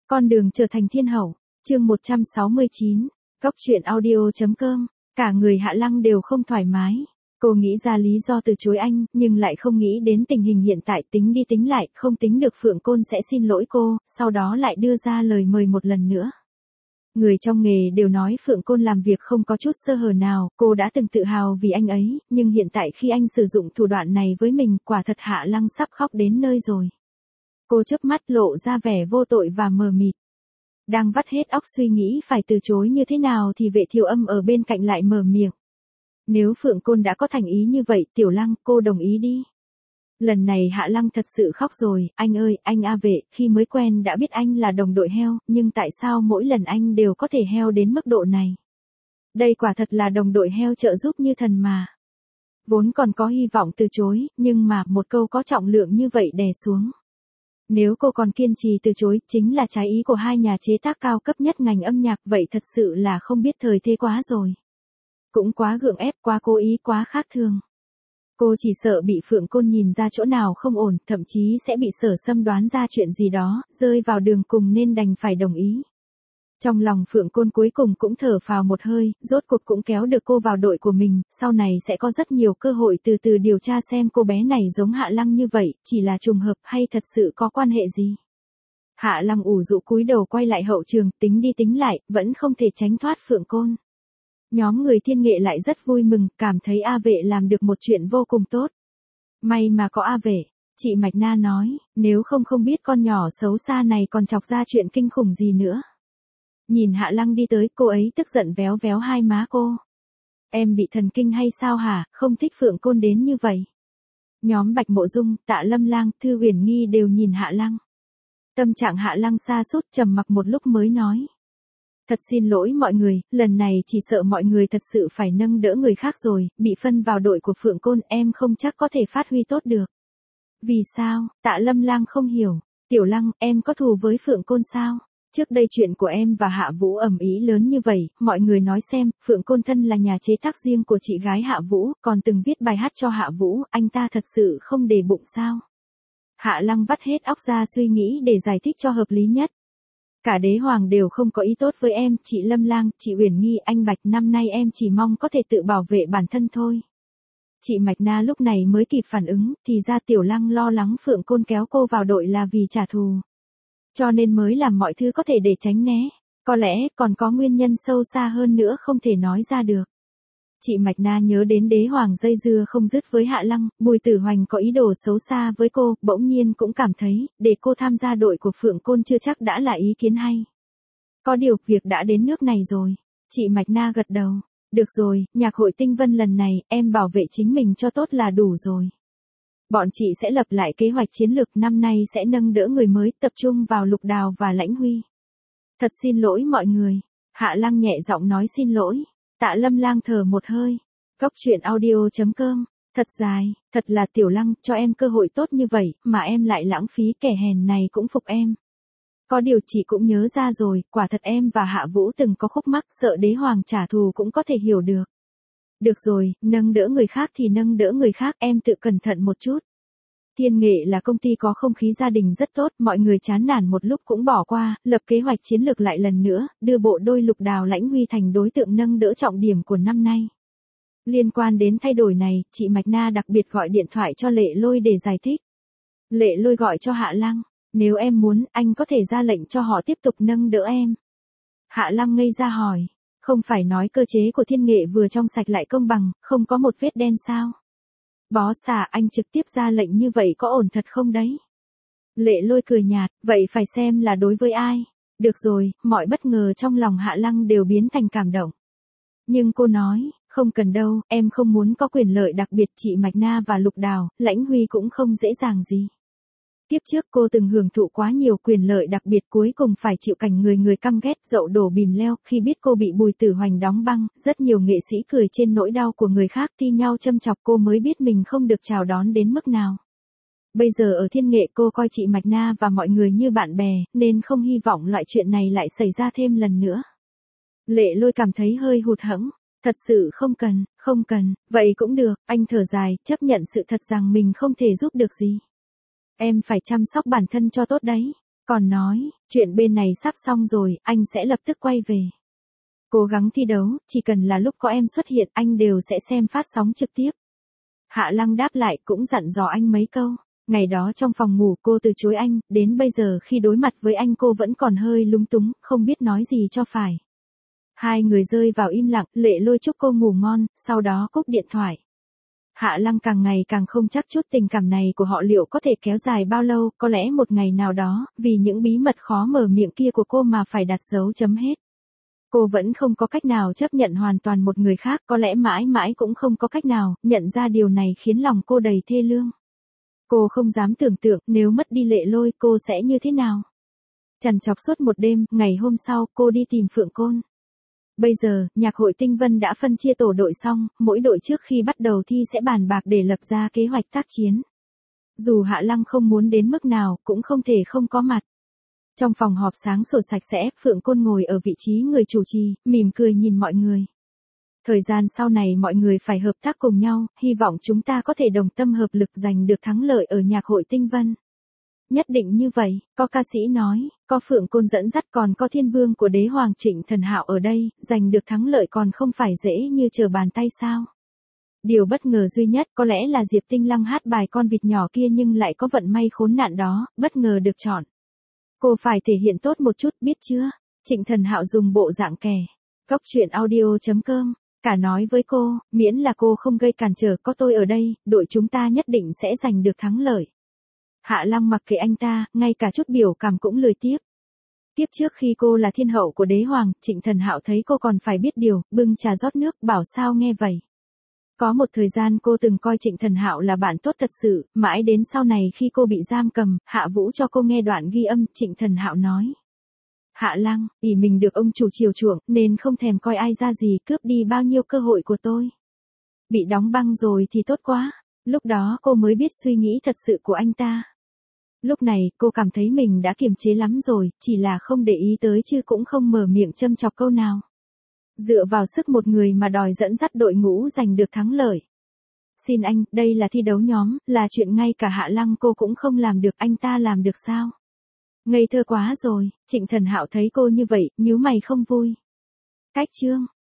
Con đường trở thành thiên hậu, chương 169, Góc truyện audio.com, cả người Hạ Lăng đều không thoải mái. Cô nghĩ ra lý do từ chối anh, nhưng lại không nghĩ đến tình hình hiện tại, tính đi tính lại, không tính được Phượng Côn sẽ xin lỗi cô, sau đó lại đưa ra lời mời một lần nữa. Người trong nghề đều nói Phượng Côn làm việc không có chút sơ hở nào, cô đã từng tự hào vì anh ấy, nhưng hiện tại khi anh sử dụng thủ đoạn này với mình, quả thật Hạ Lăng sắp khóc đến nơi rồi. Cô chớp mắt lộ ra vẻ vô tội và mờ mịt. Đang vắt hết óc suy nghĩ phải từ chối như thế nào thì Vệ Thiều Âm ở bên cạnh lại mở miệng. Nếu Phượng Côn đã có thành ý như vậy, Tiểu Lăng, cô đồng ý đi. Lần này Hạ Lăng thật sự khóc rồi, anh ơi, anh A Vệ, khi mới quen đã biết anh là đồng đội heo, nhưng tại sao mỗi lần anh đều có thể heo đến mức độ này? Đây quả thật là đồng đội heo trợ giúp như thần mà. Vốn còn có hy vọng từ chối, nhưng mà một câu có trọng lượng như vậy đè xuống. Nếu cô còn kiên trì từ chối, chính là trái ý của hai nhà chế tác cao cấp nhất ngành âm nhạc, vậy thật sự là không biết thời thế quá rồi. Cũng quá gượng ép, quá cố ý, quá khác thường. Cô chỉ sợ bị Phượng Côn nhìn ra chỗ nào không ổn, thậm chí sẽ bị Sở Sâm đoán ra chuyện gì đó, rơi vào đường cùng nên đành phải đồng ý. Trong lòng Phượng Côn cuối cùng cũng thở phào một hơi, rốt cuộc cũng kéo được cô vào đội của mình, sau này sẽ có rất nhiều cơ hội từ từ điều tra xem cô bé này giống Hạ Lăng như vậy, chỉ là trùng hợp hay thật sự có quan hệ gì. Hạ Lăng ủ rũ cúi đầu quay lại hậu trường, tính đi tính lại, vẫn không thể tránh thoát Phượng Côn. Nhóm người Thiên Nghệ lại rất vui mừng, cảm thấy A Vệ làm được một chuyện vô cùng tốt. May mà có A Vệ, chị Mạch Na nói, nếu không biết con nhỏ xấu xa này còn chọc ra chuyện kinh khủng gì nữa. Nhìn Hạ Lăng đi tới, cô ấy tức giận véo véo hai má cô. Em bị thần kinh hay sao hả, không thích Phượng Côn đến như vậy. Nhóm Bạch Mộ Dung, Tạ Lâm Lang, Thư Uyển Nghi đều nhìn Hạ Lăng. Tâm trạng Hạ Lăng sa sút, trầm mặc một lúc mới nói. Thật xin lỗi mọi người, lần này chỉ sợ mọi người thật sự phải nâng đỡ người khác rồi, bị phân vào đội của Phượng Côn em không chắc có thể phát huy tốt được. Vì sao, Tạ Lâm Lang không hiểu, Tiểu Lăng, em có thù với Phượng Côn sao? Trước đây chuyện của em và Hạ Vũ ầm ĩ lớn như vậy, mọi người nói xem, Phượng Côn thân là nhà chế tác riêng của chị gái Hạ Vũ, còn từng viết bài hát cho Hạ Vũ, anh ta thật sự không để bụng sao? Hạ Lăng vắt hết óc ra suy nghĩ để giải thích cho hợp lý nhất. Cả đế hoàng đều không có ý tốt với em, chị Lâm Lang, chị Uyển Nghi, anh Bạch, năm nay em chỉ mong có thể tự bảo vệ bản thân thôi. Chị Mạch Na lúc này mới kịp phản ứng, thì ra Tiểu Lăng lo lắng Phượng Côn kéo cô vào đội là vì trả thù. Cho nên mới làm mọi thứ có thể để tránh né, có lẽ còn có nguyên nhân sâu xa hơn nữa không thể nói ra được. Chị Mạch Na nhớ đến đế hoàng dây dưa không dứt với Hạ Lăng, Bùi Tử Hoành có ý đồ xấu xa với cô, bỗng nhiên cũng cảm thấy, để cô tham gia đội của Phượng Côn chưa chắc đã là ý kiến hay. Có điều, việc đã đến nước này rồi. Chị Mạch Na gật đầu. Được rồi, nhạc hội Tinh Vân lần này, em bảo vệ chính mình cho tốt là đủ rồi. Bọn chị sẽ lập lại kế hoạch chiến lược năm nay sẽ nâng đỡ người mới, tập trung vào Lục Đào và Lãnh Huy. Thật xin lỗi mọi người. Hạ Lăng nhẹ giọng nói xin lỗi. Tạ Lâm Lang thở một hơi. Góc truyện audio.com. Thật dài, thật là Tiểu Lăng, cho em cơ hội tốt như vậy, mà em lại lãng phí, kẻ hèn này cũng phục em. Có điều chị cũng nhớ ra rồi, quả thật em và Hạ Vũ từng có khúc mắc, sợ đế hoàng trả thù cũng có thể hiểu được. Được rồi, nâng đỡ người khác thì nâng đỡ người khác, em tự cẩn thận một chút. Thiên Nghệ là công ty có không khí gia đình rất tốt, mọi người chán nản một lúc cũng bỏ qua, lập kế hoạch chiến lược lại lần nữa, đưa bộ đôi Lục Đào Lãnh Huy thành đối tượng nâng đỡ trọng điểm của năm nay. Liên quan đến thay đổi này, chị Mạch Na đặc biệt gọi điện thoại cho Lệ Lôi để giải thích. Lệ Lôi gọi cho Hạ Lăng, nếu em muốn, anh có thể ra lệnh cho họ tiếp tục nâng đỡ em. Hạ Lăng ngây ra hỏi, không phải nói cơ chế của Thiên Nghệ vừa trong sạch lại công bằng, không có một vết đen sao? Bó xà, anh trực tiếp ra lệnh như vậy có ổn thật không đấy? Lệ Lôi cười nhạt, vậy phải xem là đối với ai. Được rồi, mọi bất ngờ trong lòng Hạ Lăng đều biến thành cảm động. Nhưng cô nói, không cần đâu, em không muốn có quyền lợi đặc biệt, chị Mạch Na và Lục Đào, Lãnh Huy cũng không dễ dàng gì. Tiếp trước cô từng hưởng thụ quá nhiều quyền lợi đặc biệt, cuối cùng phải chịu cảnh người căm ghét, dậu đổ bìm leo, khi biết cô bị Bùi Tử Hoành đóng băng, rất nhiều nghệ sĩ cười trên nỗi đau của người khác thi nhau châm chọc cô mới biết mình không được chào đón đến mức nào. Bây giờ ở Thiên Nghệ cô coi chị Mạch Na và mọi người như bạn bè, nên không hy vọng loại chuyện này lại xảy ra thêm lần nữa. Lệ Lôi cảm thấy hơi hụt hẫng. Thật sự không cần, vậy cũng được, anh thở dài, chấp nhận sự thật rằng mình không thể giúp được gì. Em phải chăm sóc bản thân cho tốt đấy. Còn nói, chuyện bên này sắp xong rồi, anh sẽ lập tức quay về. Cố gắng thi đấu, chỉ cần là lúc có em xuất hiện anh đều sẽ xem phát sóng trực tiếp. Hạ Lăng đáp lại cũng dặn dò anh mấy câu. Ngày đó trong phòng ngủ cô từ chối anh, đến bây giờ khi đối mặt với anh cô vẫn còn hơi lúng túng, không biết nói gì cho phải. Hai người rơi vào im lặng, Lệ Lôi chúc cô ngủ ngon, sau đó cúp điện thoại. Hạ Lăng càng ngày càng không chắc chút tình cảm này của họ liệu có thể kéo dài bao lâu, có lẽ một ngày nào đó, vì những bí mật khó mở miệng kia của cô mà phải đặt dấu chấm hết. Cô vẫn không có cách nào chấp nhận hoàn toàn một người khác, có lẽ mãi mãi cũng không có cách nào, nhận ra điều này khiến lòng cô đầy thê lương. Cô không dám tưởng tượng nếu mất đi Lệ Lôi cô sẽ như thế nào. Trằn trọc suốt một đêm, ngày hôm sau cô đi tìm Phượng Côn. Bây giờ, nhạc hội Tinh Vân đã phân chia tổ đội xong, mỗi đội trước khi bắt đầu thi sẽ bàn bạc để lập ra kế hoạch tác chiến. Dù Hạ Lăng không muốn đến mức nào, cũng không thể không có mặt. Trong phòng họp sáng sủa sạch sẽ, Phượng Côn ngồi ở vị trí người chủ trì, mỉm cười nhìn mọi người. Thời gian sau này mọi người phải hợp tác cùng nhau, hy vọng chúng ta có thể đồng tâm hợp lực giành được thắng lợi ở nhạc hội Tinh Vân. Nhất định như vậy, có ca sĩ nói, có Phượng Côn dẫn dắt còn có thiên vương của đế hoàng Trịnh Thần Hạo ở đây, giành được thắng lợi còn không phải dễ như trở bàn tay sao. Điều bất ngờ duy nhất có lẽ là Diệp Tinh Lăng hát bài con vịt nhỏ kia nhưng lại có vận may khốn nạn đó, bất ngờ được chọn. Cô phải thể hiện tốt một chút biết chưa? Trịnh Thần Hạo dùng bộ dạng kè. Góc truyện audio.com. Cả nói với cô, miễn là cô không gây cản trở có tôi ở đây, đội chúng ta nhất định sẽ giành được thắng lợi. Hạ Lăng mặc kệ anh ta, ngay cả chút biểu cảm cũng lười tiếp. Tiếp trước khi cô là thiên hậu của đế hoàng, Trịnh Thần Hạo thấy cô còn phải biết điều, bưng trà rót nước, bảo sao nghe vậy. Có một thời gian cô từng coi Trịnh Thần Hạo là bạn tốt thật sự, mãi đến sau này khi cô bị giam cầm, Hạ Vũ cho cô nghe đoạn ghi âm, Trịnh Thần Hạo nói. Hạ Lăng, ỷ mình được ông chủ chiều chuộng, nên không thèm coi ai ra gì, cướp đi bao nhiêu cơ hội của tôi. Bị đóng băng rồi thì tốt quá. Lúc đó cô mới biết suy nghĩ thật sự của anh ta. Lúc này, cô cảm thấy mình đã kiềm chế lắm rồi, chỉ là không để ý tới chứ cũng không mở miệng châm chọc câu nào. Dựa vào sức một người mà đòi dẫn dắt đội ngũ giành được thắng lợi. Xin anh, đây là thi đấu nhóm, là chuyện ngay cả Hạ Lăng cô cũng không làm được, anh ta làm được sao? Ngây thơ quá rồi, Trịnh Thần Hạo thấy cô như vậy, nhíu mày không vui. Cách chương.